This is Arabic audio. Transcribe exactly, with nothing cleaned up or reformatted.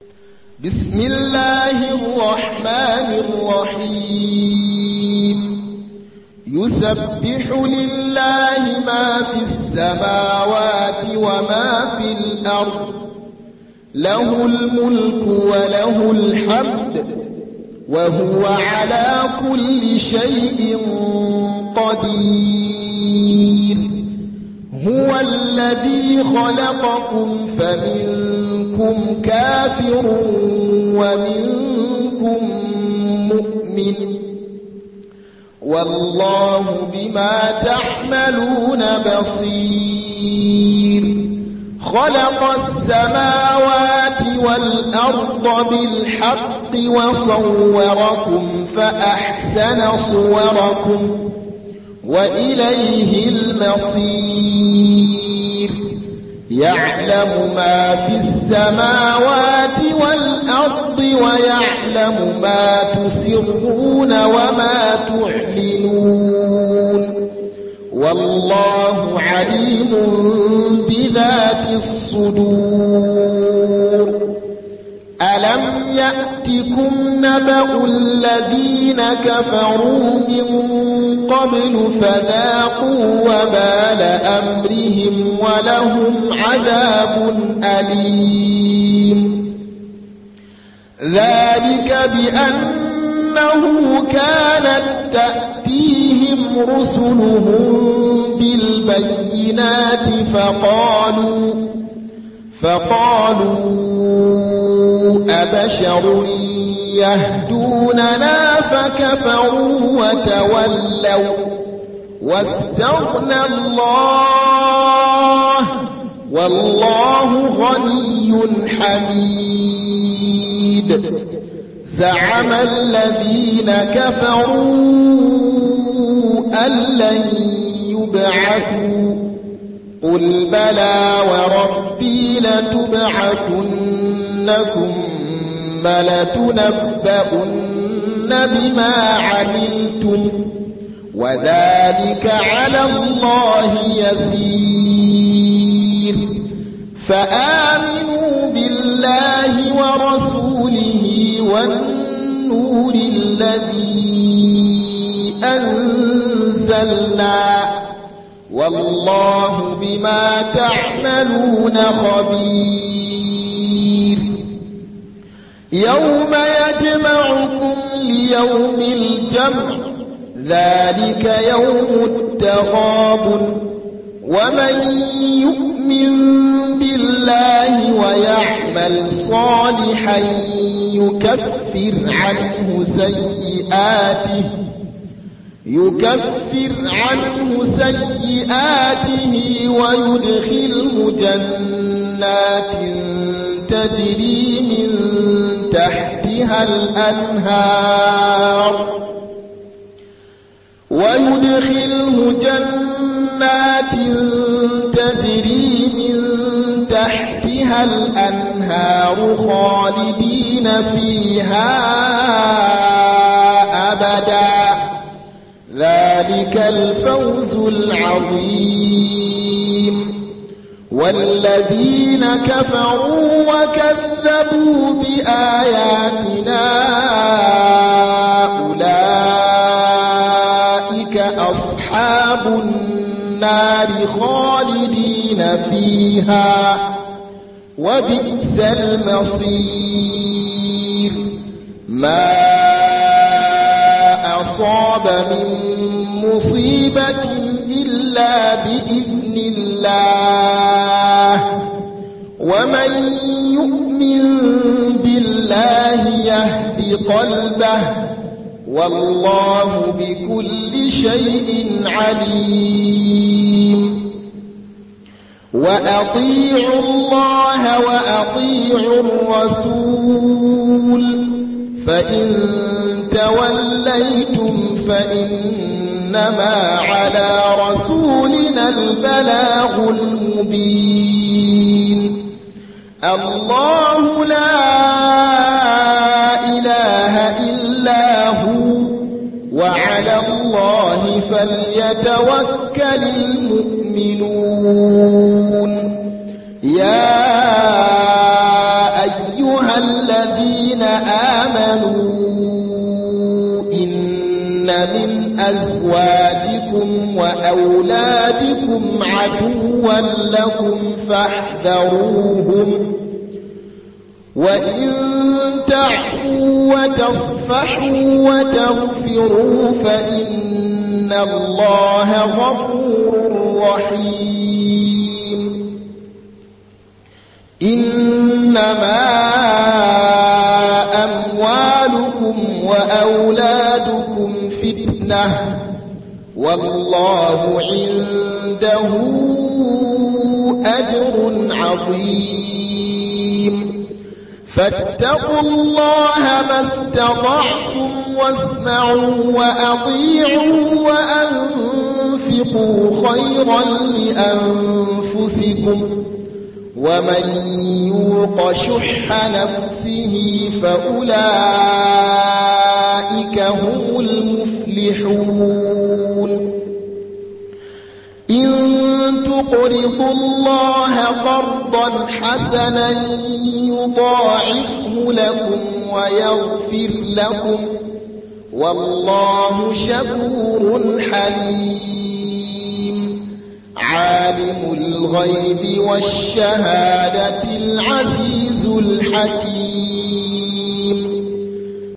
بسم الله الرحمن الرحيم يسبح لله ما في السماوات وما في الأرض له الملك وله الحمد وهو على كل شيء قدير هو الذي خلقكم فمنكم كافر ومنكم مؤمن والله بما تعملون بصير خلق السماوات والأرض بالحق وصوركم فأحسن صوركم وإليه المصير يعلم ما في السماوات والأرض ويعلم ما تسرون وما تعلنون والله عليم بذات الصدور ألم يأتكم نبأ الذين كفروا من قبل فذاقوا وبال أمرهم ولهم عذاب أليم ذلك بأنه كانت تأتيهم رسلهم بالبينات فقالوا فقالوا أبشر يهدوننا فكفروا وتولوا واستغنى الله والله غني حميد زعم الذين كفروا أن لن يبعثوا قل بلى وربي لتبعثن ثم لتنبؤن بما عملتم وذلك على الله يسير فآمنوا بالله ورسوله والنور الذي أنزلنا والله بما تعملون خبير يوم يجمعكم ليوم الجمع ذلك يوم التغابن ومن يؤمن بالله ويعمل صالحا يكفر عنه سيئاته يكفر عنه سيئاته ويدخله جنات تجري من تحتها الأنهار ويدخله جنات تجري من تحتها الأنهار خالدين فيها أبدا ذلك الفوز العظيم والذين كفروا وكذبوا بآياتنا أولئك أصحاب النار خالدين فيها وبئس المصير ما أصاب من مصيبة إلا بإذن الله ومن يؤمن بالله يهد قلبه والله بكل شيء عليم وأطيعوا الله وأطيعوا الرسول فإن توليتم فإنما على رسولنا البلاغ المبين الله لا إله إلا هو وعلى الله فليتوكل المؤمنون يا أيها الذين آمنوا إن من أزواجكم وأولادكم عدوا لكم فاحذروهم وإن تعفوا وتصفحوا وتغفروا فإن الله غفور رحيم. إنما أموالكم وأولادكم فتنة والله عنده أجر عظيم. فاتقوا الله ما استطعتم واسمعوا وأطيعوا وأنفقوا خيرا لأنفسكم ومن يوق شح نفسه فأولئك هم المفلحون. إن تقرضوا الله قرضا حسنا يضاعفه لكم ويغفر لكم والله شكور حليم. عالم الغيب والشهادة العزيز الحكيم.